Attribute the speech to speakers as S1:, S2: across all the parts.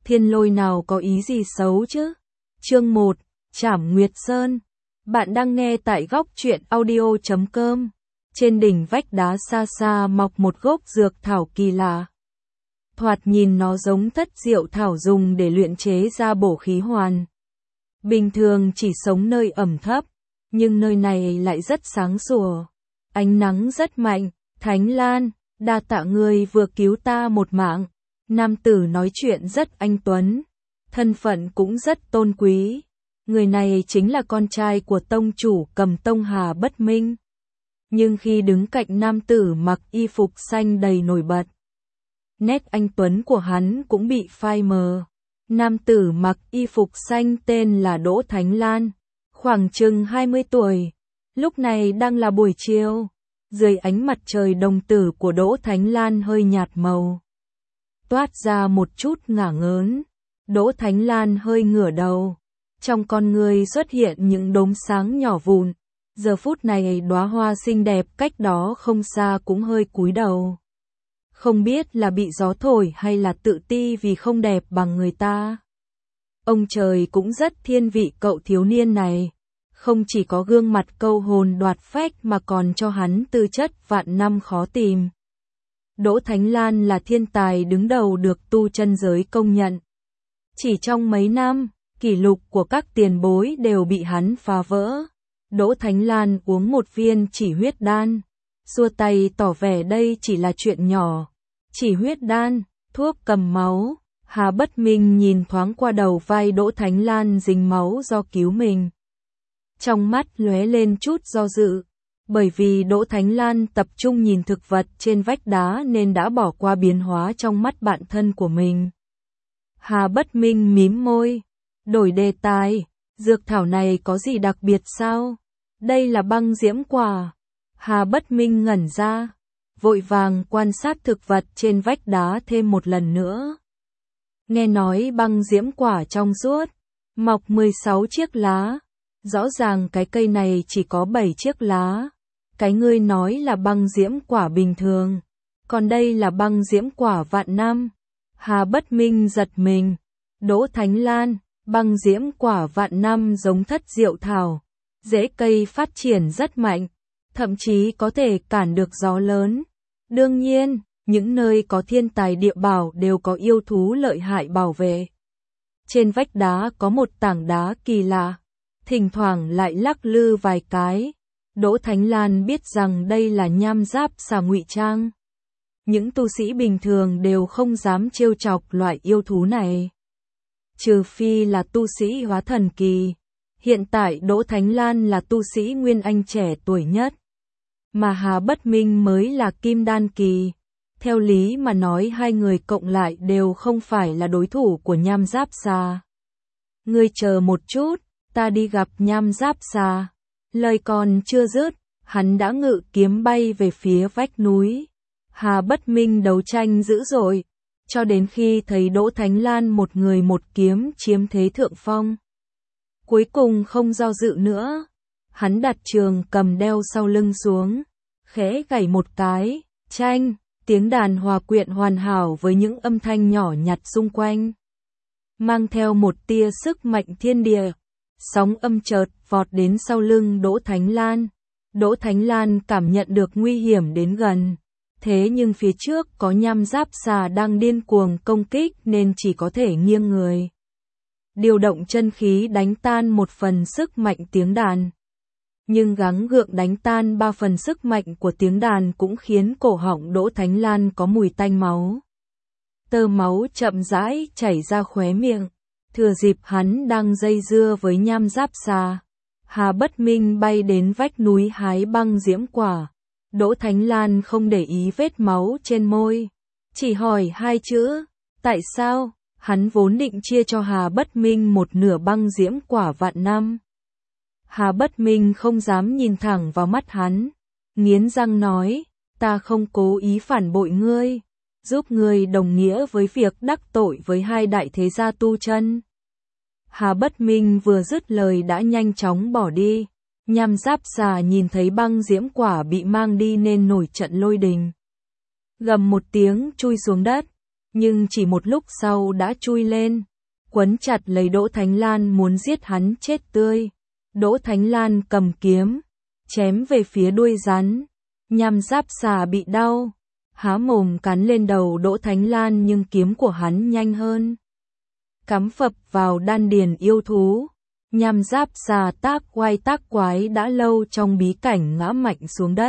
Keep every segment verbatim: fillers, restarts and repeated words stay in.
S1: Thiên Lôi nào có ý gì xấu chứ? Chương một, Trảm Nguyệt Sơn. Bạn đang nghe tại góc truyện audio chấm com. Trên đỉnh vách đá xa xa mọc một gốc dược thảo kỳ lạ. Thoạt nhìn nó giống thất diệu thảo dùng để luyện chế ra bổ khí hoàn. Bình thường chỉ sống nơi ẩm thấp, nhưng nơi này lại rất sáng sủa. Ánh nắng rất mạnh. Thánh Lan, đa tạ ngươi vừa cứu ta một mạng. Nam tử nói chuyện rất anh tuấn, thân phận cũng rất tôn quý. Người này chính là con trai của tông chủ Cầm Tông Hà Bất Minh. Nhưng khi đứng cạnh nam tử mặc y phục xanh đầy nổi bật, nét anh tuấn của hắn cũng bị phai mờ. Nam tử mặc y phục xanh tên là Đỗ Thánh Lan, khoảng chừng hai mươi tuổi. Lúc này đang là buổi chiều. Dưới ánh mặt trời đồng tử của Đỗ Thánh Lan hơi nhạt màu, toát ra một chút ngả ngớn. Đỗ Thánh Lan hơi ngửa đầu, trong con người xuất hiện những đốm sáng nhỏ vụn. Giờ phút này đóa hoa xinh đẹp cách đó không xa cũng hơi cúi đầu. Không biết là bị gió thổi hay là tự ti vì không đẹp bằng người ta. Ông trời cũng rất thiên vị cậu thiếu niên này. Không chỉ có gương mặt câu hồn đoạt phách mà còn cho hắn tư chất vạn năm khó tìm. Đỗ Thánh Lan là thiên tài đứng đầu được tu chân giới công nhận. Chỉ trong mấy năm, kỷ lục của các tiền bối đều bị hắn phá vỡ. Đỗ Thánh Lan uống một viên chỉ huyết đan, xua tay tỏ vẻ đây chỉ là chuyện nhỏ. Chỉ huyết đan, thuốc cầm máu. Hà Bất Minh nhìn thoáng qua đầu vai Đỗ Thánh Lan dính máu do cứu mình. Trong mắt lóe lên chút do dự, bởi vì Đỗ Thánh Lan tập trung nhìn thực vật trên vách đá nên đã bỏ qua biến hóa trong mắt bạn thân của mình. Hà Bất Minh mím môi, đổi đề tài, dược thảo này có gì đặc biệt sao? Đây là băng diễm quả. Hà Bất Minh ngẩn ra, vội vàng quan sát thực vật trên vách đá thêm một lần nữa. Nghe nói băng diễm quả trong suốt, mọc mười sáu chiếc lá. Rõ ràng cái cây này chỉ có bảy chiếc lá. Cái ngươi nói là băng diễm quả bình thường, còn đây là băng diễm quả vạn năm. Hà Bất Minh giật mình. Đỗ Thánh Lan, băng diễm quả vạn năm giống thất diệu thảo. Rễ cây phát triển rất mạnh, thậm chí có thể cản được gió lớn. Đương nhiên, những nơi có thiên tài địa bảo đều có yêu thú lợi hại bảo vệ. Trên vách đá có một tảng đá kỳ lạ, thỉnh thoảng lại lắc lư vài cái. Đỗ Thánh Lan biết rằng đây là nham giáp xà ngụy trang. Những tu sĩ bình thường đều không dám trêu chọc loại yêu thú này, trừ phi là tu sĩ hóa thần kỳ. Hiện tại Đỗ Thánh Lan là tu sĩ Nguyên Anh trẻ tuổi nhất, mà Hà Bất Minh mới là Kim Đan kỳ. Theo lý mà nói hai người cộng lại đều không phải là đối thủ của nham giáp xà. Ngươi chờ một chút, ta đi gặp nham giáp xà. Lời còn chưa dứt, hắn đã ngự kiếm bay về phía vách núi. Hà Bất Minh đấu tranh dữ dội, cho đến khi thấy Đỗ Thánh Lan một người một kiếm chiếm thế thượng phong. Cuối cùng không do dự nữa, hắn đặt trường cầm đeo sau lưng xuống, khẽ gảy một cái, chanh, tiếng đàn hòa quyện hoàn hảo với những âm thanh nhỏ nhặt xung quanh, mang theo một tia sức mạnh thiên địa. Sóng âm chợt vọt đến sau lưng Đỗ Thánh Lan. Đỗ Thánh Lan cảm nhận được nguy hiểm đến gần. Thế nhưng phía trước có nham giáp xà đang điên cuồng công kích nên chỉ có thể nghiêng người. Điều động chân khí đánh tan một phần sức mạnh tiếng đàn. Nhưng gắng gượng đánh tan ba phần sức mạnh của tiếng đàn cũng khiến cổ họng Đỗ Thánh Lan có mùi tanh máu. Tơ máu chậm rãi chảy ra khóe miệng. Thừa dịp hắn đang dây dưa với nham giáp xà, Hà Bất Minh bay đến vách núi hái băng diễm quả. Đỗ Thánh Lan không để ý vết máu trên môi, chỉ hỏi hai chữ, tại sao? Hắn vốn định chia cho Hà Bất Minh một nửa băng diễm quả vạn năm. Hà Bất Minh không dám nhìn thẳng vào mắt hắn, nghiến răng nói, ta không cố ý phản bội ngươi, giúp ngươi đồng nghĩa với việc đắc tội với hai đại thế gia tu chân. Hà Bất Minh vừa dứt lời đã nhanh chóng bỏ đi. Nham giáp xà nhìn thấy băng diễm quả bị mang đi nên nổi trận lôi đình. Gầm một tiếng chui xuống đất. nhưng chỉ một lúc sau đã chui lên, quấn chặt lấy Đỗ Thánh Lan muốn giết hắn chết tươi. Đỗ Thánh Lan cầm kiếm, chém về phía đuôi rắn, nhằm giáp xà bị đau, há mồm cắn lên đầu Đỗ Thánh Lan nhưng kiếm của hắn nhanh hơn. Cắm phập vào đan điền yêu thú, nhằm giáp xà tác quay tác quái đã lâu trong bí cảnh ngã mạnh xuống đất.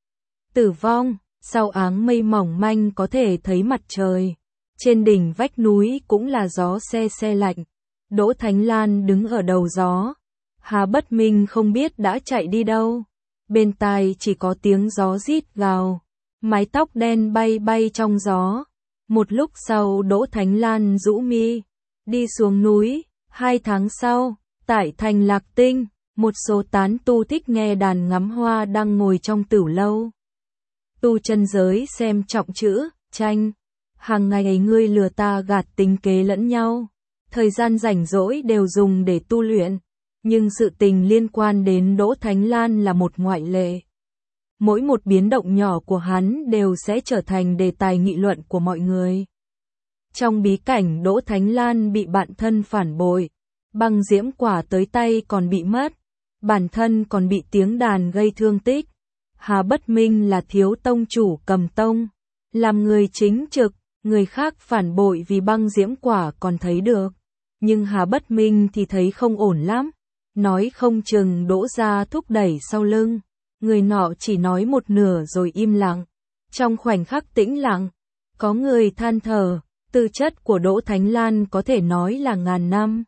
S1: Tử vong, sau áng mây mỏng manh có thể thấy mặt trời. Trên đỉnh vách núi cũng là gió se se lạnh. Đỗ Thánh Lan đứng ở đầu gió. Hà Bất Minh không biết đã chạy đi đâu. Bên tai chỉ có tiếng gió rít gào. Mái tóc đen bay bay trong gió. Một lúc sau Đỗ Thánh Lan rũ mi, đi xuống núi. Hai tháng sau, tại thành Lạc Tinh, một số tán tu thích nghe đàn ngắm hoa đang ngồi trong tửu lâu. Tu chân giới xem trọng chữ, tranh. Hàng ngày ngươi lừa ta gạt tính kế lẫn nhau. Thời gian rảnh rỗi đều dùng để tu luyện. Nhưng sự tình liên quan đến Đỗ Thánh Lan là một ngoại lệ. Mỗi một biến động nhỏ của hắn đều sẽ trở thành đề tài nghị luận của mọi người. Trong bí cảnh Đỗ Thánh Lan bị bạn thân phản bội. Băng diễm quả tới tay còn bị mất. Bản thân còn bị tiếng đàn gây thương tích. Hà Bất Minh là thiếu tông chủ cầm tông. Làm người chính trực. Người khác phản bội vì băng diễm quả còn thấy được. Nhưng Hà Bất Minh thì thấy không ổn lắm. Nói không chừng Đỗ gia thúc đẩy sau lưng. Người nọ chỉ nói một nửa rồi im lặng. Trong khoảnh khắc tĩnh lặng, có người than thở, tư chất của Đỗ Thánh Lan có thể nói là ngàn năm.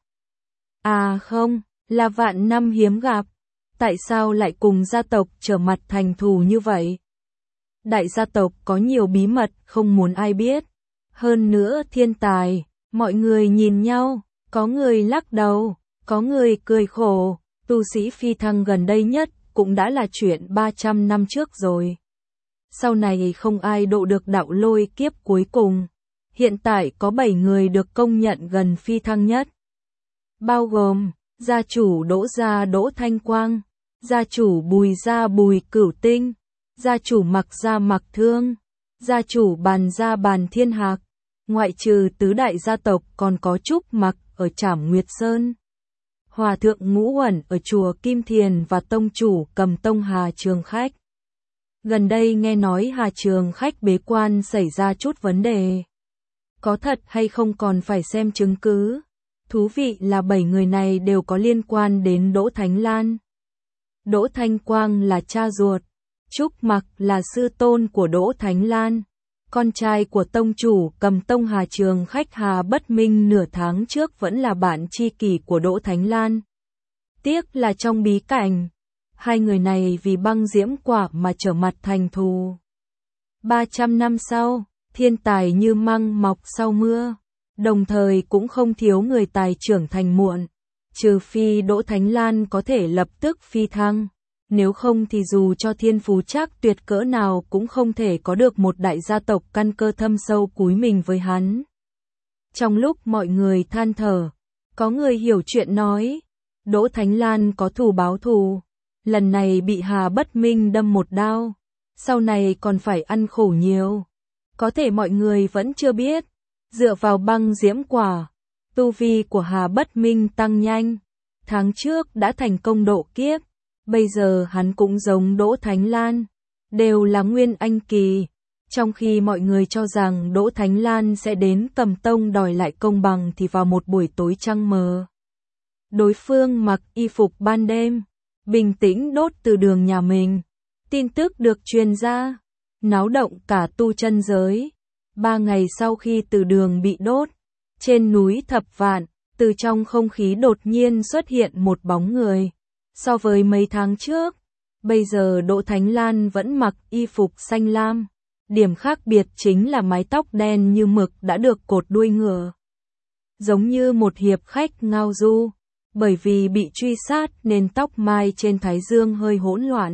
S1: À không, là vạn năm hiếm gặp. Tại sao lại cùng gia tộc trở mặt thành thù như vậy? Đại gia tộc có nhiều bí mật không muốn ai biết. Hơn nữa thiên tài, mọi người nhìn nhau, có người lắc đầu, có người cười khổ. Tu sĩ phi thăng gần đây nhất cũng đã là chuyện ba trăm năm trước rồi. Sau này không ai độ được đạo lôi kiếp cuối cùng. Hiện tại có bảy người được công nhận gần phi thăng nhất. Bao gồm, gia chủ Đỗ gia Đỗ Thanh Quang, gia chủ Bùi gia Bùi Cửu Tinh, gia chủ Mặc gia Mặc Thương, gia chủ Bàn gia Bàn Thiên Hạc. Ngoại trừ tứ đại gia tộc còn có Trúc Mặc ở Trảm Nguyệt Sơn, Hòa thượng Ngũ Uẩn ở chùa Kim Thiền và tông chủ Cầm Tông Hà Trường Khách. Gần đây nghe nói Hà Trường Khách bế quan xảy ra chút vấn đề. Có thật hay không còn phải xem chứng cứ. Thú vị là bảy người này đều có liên quan đến Đỗ Thánh Lan. Đỗ Thanh Quang là cha ruột, Trúc Mặc là sư tôn của Đỗ Thánh Lan. Con trai của tông chủ Cầm Tông Hà Trường Khách Hà Bất Minh nửa tháng trước vẫn là bạn tri kỷ của Đỗ Thánh Lan. Tiếc là trong bí cảnh, hai người này vì băng diễm quả mà trở mặt thành thù. ba trăm năm sau, thiên tài như măng mọc sau mưa, đồng thời cũng không thiếu người tài trưởng thành muộn, trừ phi Đỗ Thánh Lan có thể lập tức phi thăng. Nếu không thì dù cho thiên phú chắc tuyệt cỡ nào cũng không thể có được một đại gia tộc căn cơ thâm sâu cúi mình với hắn. Trong lúc mọi người than thở, có người hiểu chuyện nói, Đỗ Thánh Lan có thù báo thù, lần này bị Hà Bất Minh đâm một đao, sau này còn phải ăn khổ nhiều. Có thể mọi người vẫn chưa biết, dựa vào băng diễm quả, tu vi của Hà Bất Minh tăng nhanh, tháng trước đã thành công độ kiếp. Bây giờ hắn cũng giống Đỗ Thánh Lan, đều là nguyên anh kỳ, trong khi mọi người cho rằng Đỗ Thánh Lan sẽ đến Cầm Tông đòi lại công bằng thì vào một buổi tối trăng mờ. Đối phương mặc y phục ban đêm, bình tĩnh đốt từ đường nhà mình, tin tức được truyền ra, náo động cả tu chân giới. Ba ngày sau khi từ đường bị đốt, trên núi Thập Vạn, từ trong không khí đột nhiên xuất hiện một bóng người. So với mấy tháng trước, bây giờ Đỗ Thánh Lan vẫn mặc y phục xanh lam. Điểm khác biệt chính là mái tóc đen như mực đã được cột đuôi ngựa. Giống như một hiệp khách ngao du, bởi vì bị truy sát nên tóc mai trên thái dương hơi hỗn loạn.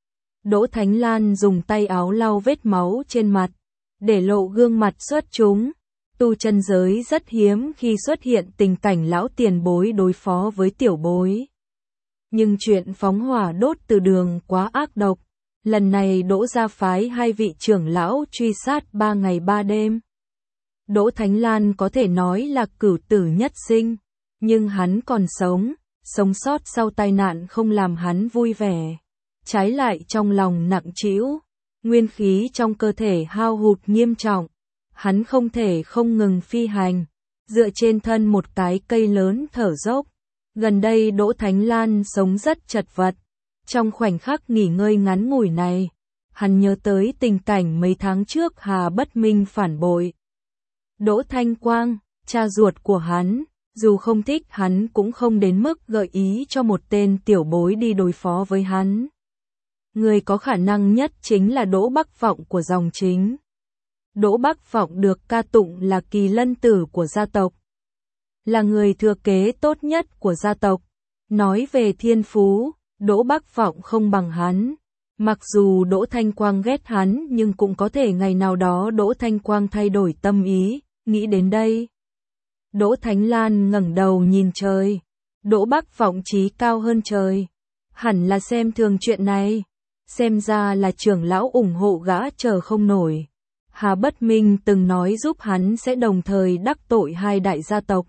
S1: Đỗ Thánh Lan dùng tay áo lau vết máu trên mặt, để lộ gương mặt xuất chúng. Tu chân giới rất hiếm khi xuất hiện tình cảnh lão tiền bối đối phó với tiểu bối. Nhưng chuyện phóng hỏa đốt từ đường quá ác độc. Lần này Đỗ gia phái hai vị trưởng lão truy sát ba ngày ba đêm. Đỗ Thánh Lan có thể nói là cửu tử nhất sinh, nhưng hắn còn sống, sống sót sau tai nạn không làm hắn vui vẻ. Trái lại trong lòng nặng trĩu, nguyên khí trong cơ thể hao hụt nghiêm trọng. Hắn không thể không ngừng phi hành, dựa trên thân một cái cây lớn thở dốc. Gần đây Đỗ Thánh Lan sống rất chật vật. Trong khoảnh khắc nghỉ ngơi ngắn ngủi này, hắn nhớ tới tình cảnh mấy tháng trước Hà Bất Minh phản bội. Đỗ Thanh Quang, cha ruột của hắn, dù không thích hắn cũng không đến mức gợi ý cho một tên tiểu bối đi đối phó với hắn. Người có khả năng nhất chính là Đỗ Bắc Vọng của dòng chính. Đỗ Bắc Vọng được ca tụng là kỳ lân tử của gia tộc, là người thừa kế tốt nhất của gia tộc. Nói về thiên phú, Đỗ Bắc Vọng không bằng hắn. Mặc dù Đỗ Thanh Quang ghét hắn nhưng cũng có thể ngày nào đó Đỗ Thanh Quang thay đổi tâm ý. Nghĩ đến đây, Đỗ Thánh Lan ngẩng đầu nhìn trời. Đỗ Bắc Vọng trí cao hơn trời, hẳn là xem thường chuyện này. Xem ra là trưởng lão ủng hộ gã chờ không nổi. Hà Bất Minh từng nói giúp hắn sẽ đồng thời đắc tội hai đại gia tộc.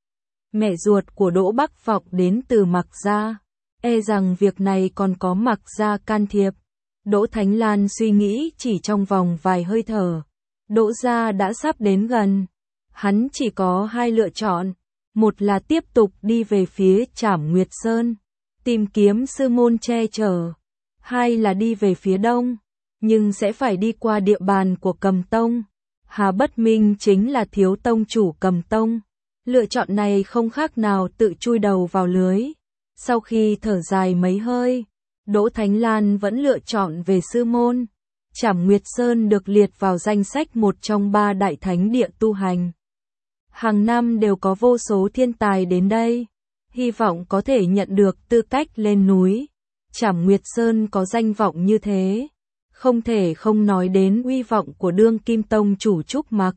S1: Mẹ ruột của Đỗ Bắc Vọng đến từ Mạc gia, e rằng việc này còn có Mạc gia can thiệp. Đỗ Thánh Lan suy nghĩ chỉ trong vòng vài hơi thở, Đỗ gia đã sắp đến gần. Hắn chỉ có hai lựa chọn, một là tiếp tục đi về phía Trảm Nguyệt Sơn, tìm kiếm sư môn che chở, hai là đi về phía đông, nhưng sẽ phải đi qua địa bàn của Cầm Tông. Hà Bất Minh chính là thiếu tông chủ Cầm Tông. Lựa chọn này không khác nào tự chui đầu vào lưới. Sau khi thở dài mấy hơi, Đỗ Thánh Lan vẫn lựa chọn về sư môn. Trảm Nguyệt Sơn được liệt vào danh sách một trong ba đại thánh địa tu hành. Hàng năm đều có vô số thiên tài đến đây, hy vọng có thể nhận được tư cách lên núi. Trảm Nguyệt Sơn có danh vọng như thế, không thể không nói đến uy vọng của đương kim tông chủ Trúc Mặc.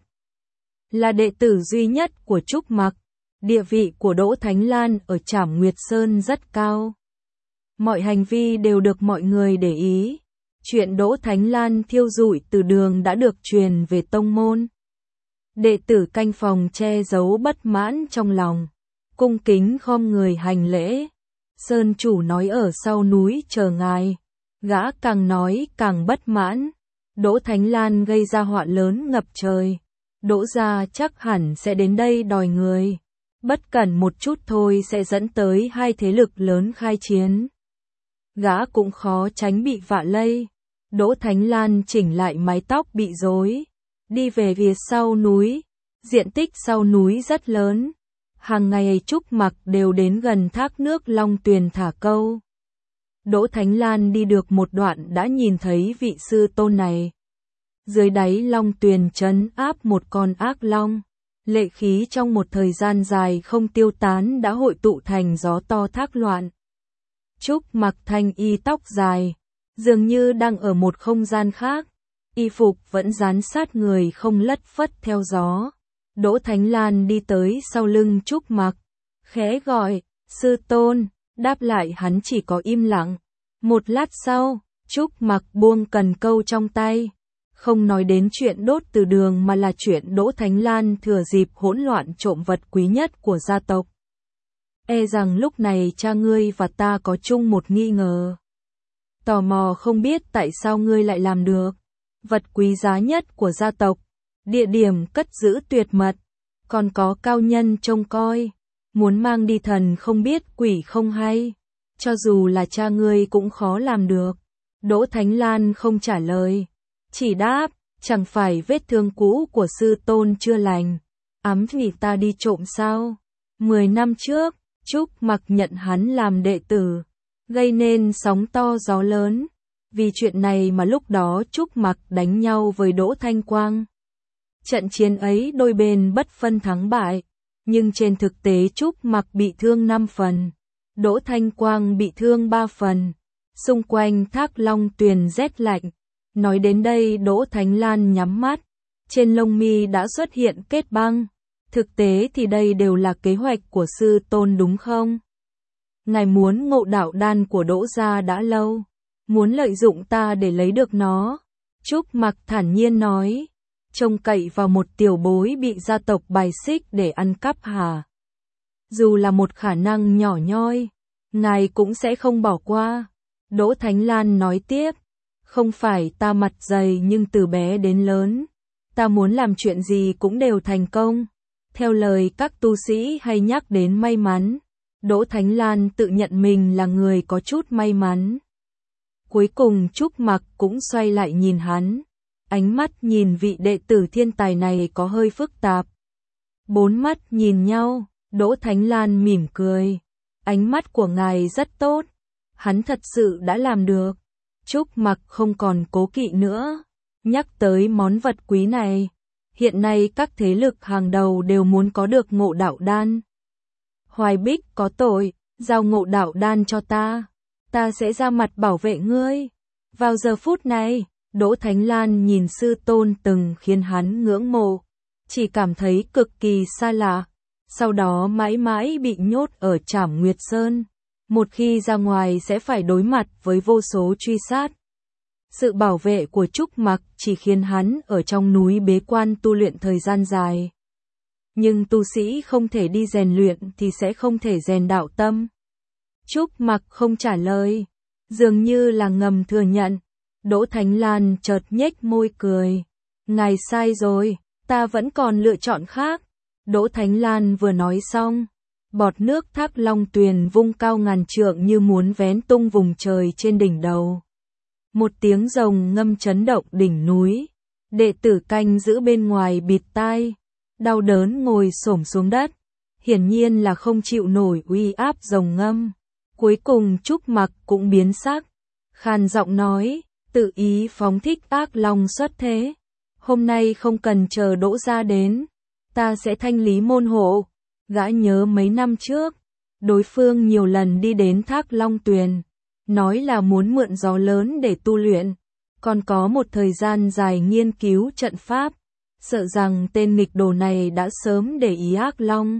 S1: Là đệ tử duy nhất của Trúc Mặc, địa vị của Đỗ Thánh Lan ở Trảm Nguyệt Sơn rất cao. Mọi hành vi đều được mọi người để ý. Chuyện Đỗ Thánh Lan thiêu rụi từ đường đã được truyền về tông môn. Đệ tử canh phòng che giấu bất mãn trong lòng, cung kính khom người hành lễ. Sơn chủ nói ở sau núi chờ ngài. Gã càng nói càng bất mãn. Đỗ Thánh Lan gây ra họa lớn ngập trời. Đỗ gia chắc hẳn sẽ đến đây đòi người. Bất cẩn một chút thôi sẽ dẫn tới hai thế lực lớn khai chiến. Gã cũng khó tránh bị vạ lây. Đỗ Thánh Lan chỉnh lại mái tóc bị rối, đi về phía sau núi. Diện tích sau núi rất lớn. Hàng ngày Trúc Mặc đều đến gần thác nước Long Tuyền thả câu. Đỗ Thánh Lan đi được một đoạn đã nhìn thấy vị sư tôn này. Dưới đáy Long Tuyền trấn áp một con ác long. Lệ khí trong một thời gian dài không tiêu tán đã hội tụ thành gió to thác loạn. Trúc Mặc thanh y tóc dài, dường như đang ở một không gian khác. Y phục vẫn dán sát người không lất phất theo gió. Đỗ Thánh Lan đi tới sau lưng Trúc Mặc, khẽ gọi, sư tôn, đáp lại hắn chỉ có im lặng. Một lát sau, Trúc Mặc buông cần câu trong tay, không nói đến chuyện đốt từ đường mà là chuyện Đỗ Thánh Lan thừa dịp hỗn loạn trộm vật quý nhất của gia tộc. E rằng lúc này cha ngươi và ta có chung một nghi ngờ. Tò mò không biết tại sao ngươi lại làm được. Vật quý giá nhất của gia tộc, địa điểm cất giữ tuyệt mật, còn có cao nhân trông coi, muốn mang đi thần không biết quỷ không hay, cho dù là cha ngươi cũng khó làm được. Đỗ Thánh Lan không trả lời, chỉ đáp, chẳng phải vết thương cũ của sư tôn chưa lành, ám vì ta đi trộm sao? Mười năm trước, Trúc Mặc nhận hắn làm đệ tử, gây nên sóng to gió lớn. Vì chuyện này mà lúc đó Trúc Mặc đánh nhau với Đỗ Thanh Quang. Trận chiến ấy đôi bên bất phân thắng bại, nhưng trên thực tế Trúc Mặc bị thương năm phần, Đỗ Thanh Quang bị thương ba phần. Xung quanh thác Long Tuyền rét lạnh. Nói đến đây Đỗ Thánh Lan nhắm mắt, trên lông mi đã xuất hiện kết băng. Thực tế thì đây đều là kế hoạch của sư tôn đúng không? Ngài muốn ngộ đạo đan của Đỗ gia đã lâu, muốn lợi dụng ta để lấy được nó. Trúc Mặc thản nhiên nói, trông cậy vào một tiểu bối bị gia tộc bài xích để ăn cắp hả? Dù là một khả năng nhỏ nhoi, ngài cũng sẽ không bỏ qua. Đỗ Thánh Lan nói tiếp, không phải ta mặt dày nhưng từ bé đến lớn, ta muốn làm chuyện gì cũng đều thành công. Theo lời các tu sĩ hay nhắc đến may mắn, Đỗ Thánh Lan tự nhận mình là người có chút may mắn. Cuối cùng Trúc Mặc cũng xoay lại nhìn hắn, ánh mắt nhìn vị đệ tử thiên tài này có hơi phức tạp. Bốn mắt nhìn nhau, Đỗ Thánh Lan mỉm cười, ánh mắt của ngài rất tốt, hắn thật sự đã làm được. Trúc Mặc không còn cố kỵ nữa, nhắc tới món vật quý này, hiện nay các thế lực hàng đầu đều muốn có được Ngộ Đạo Đan. Hoài Bích có tội, giao Ngộ Đạo Đan cho ta, ta sẽ ra mặt bảo vệ ngươi. Vào giờ phút này, Đỗ Thánh Lan nhìn sư tôn từng khiến hắn ngưỡng mộ, chỉ cảm thấy cực kỳ xa lạ, sau đó mãi mãi bị nhốt ở Trảm Nguyệt Sơn, một khi ra ngoài sẽ phải đối mặt với vô số truy sát. Sự bảo vệ của Trúc Mặc chỉ khiến hắn ở trong núi bế quan tu luyện thời gian dài. Nhưng tu sĩ không thể đi rèn luyện thì sẽ không thể rèn đạo tâm. Trúc Mặc không trả lời, dường như là ngầm thừa nhận. Đỗ Thánh Lan chợt nhếch môi cười. Ngài sai rồi, ta vẫn còn lựa chọn khác. Đỗ Thánh Lan vừa nói xong, bọt nước thác Long Tuyền vung cao ngàn trượng như muốn vén tung vùng trời trên đỉnh đầu. Một tiếng rồng ngâm chấn động đỉnh núi. Đệ tử canh giữ bên ngoài bịt tai, đau đớn ngồi xổm xuống đất, hiển nhiên là không chịu nổi uy áp rồng ngâm. Cuối cùng Trúc Mặc cũng biến sắc, khàn giọng nói, tự ý phóng thích ác long xuất thế. Hôm nay không cần chờ Đỗ gia đến, ta sẽ thanh lý môn hộ. Gã nhớ mấy năm trước, đối phương nhiều lần đi đến thác Long Tuyền, nói là muốn mượn gió lớn để tu luyện, còn có một thời gian dài nghiên cứu trận pháp, sợ rằng tên nghịch đồ này đã sớm để ý ác long.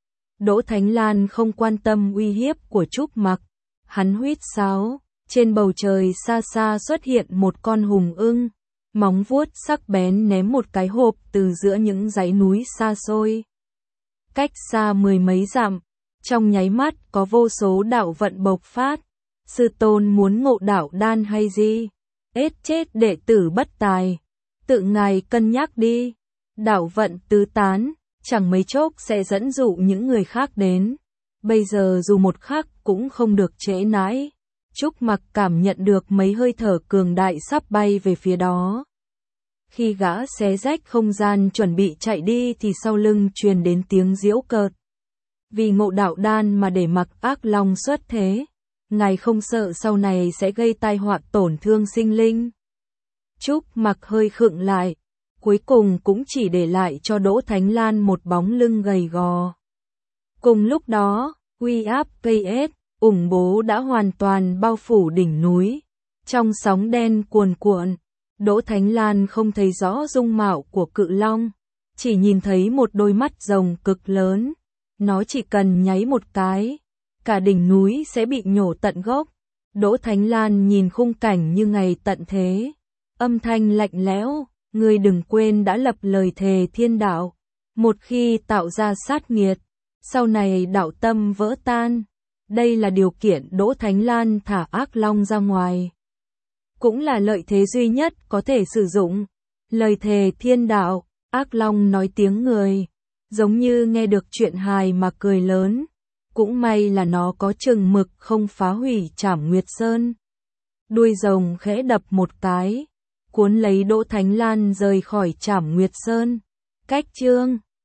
S1: Đỗ Thánh Lan không quan tâm uy hiếp của Trúc Mặc, hắn huýt sáo, trên bầu trời xa xa xuất hiện một con hùng ưng, móng vuốt sắc bén ném một cái hộp từ giữa những dãy núi xa xôi. Cách xa mười mấy dặm, trong nháy mắt có vô số đạo vận bộc phát. Sư tôn muốn ngộ đạo đan hay gì? Ết chết đệ tử bất tài. Tự ngài cân nhắc đi. Đạo vận tứ tán, chẳng mấy chốc sẽ dẫn dụ những người khác đến. Bây giờ dù một khắc cũng không được trễ nãi. Trúc Mặc cảm nhận được mấy hơi thở cường đại sắp bay về phía đó. Khi gã xé rách không gian chuẩn bị chạy đi thì sau lưng truyền đến tiếng giễu cợt. Vì ngộ đạo đan mà để mặc ác long xuất thế, ngài không sợ sau này sẽ gây tai họa tổn thương sinh linh. Trúc Mặc hơi khựng lại, cuối cùng cũng chỉ để lại cho Đỗ Thánh Lan một bóng lưng gầy gò. Cùng lúc đó, uy áp pê ét, ủng bố đã hoàn toàn bao phủ đỉnh núi. Trong sóng đen cuồn cuộn, Đỗ Thánh Lan không thấy rõ dung mạo của cự long, chỉ nhìn thấy một đôi mắt rồng cực lớn. Nó chỉ cần nháy một cái, cả đỉnh núi sẽ bị nhổ tận gốc. Đỗ Thánh Lan nhìn khung cảnh như ngày tận thế. Âm thanh lạnh lẽo, ngươi đừng quên đã lập lời thề thiên đạo. Một khi tạo ra sát nghiệt, sau này đạo tâm vỡ tan. Đây là điều kiện Đỗ Thánh Lan thả ác long ra ngoài. Cũng là lợi thế duy nhất có thể sử dụng. Lời thề thiên đạo, ác long nói tiếng người. Giống như nghe được chuyện hài mà cười lớn. Cũng may là nó có chừng mực không phá hủy Trảm Nguyệt Sơn. Đuôi rồng khẽ đập một cái, cuốn lấy Đỗ Thánh Lan rời khỏi Trảm Nguyệt Sơn. Cách chương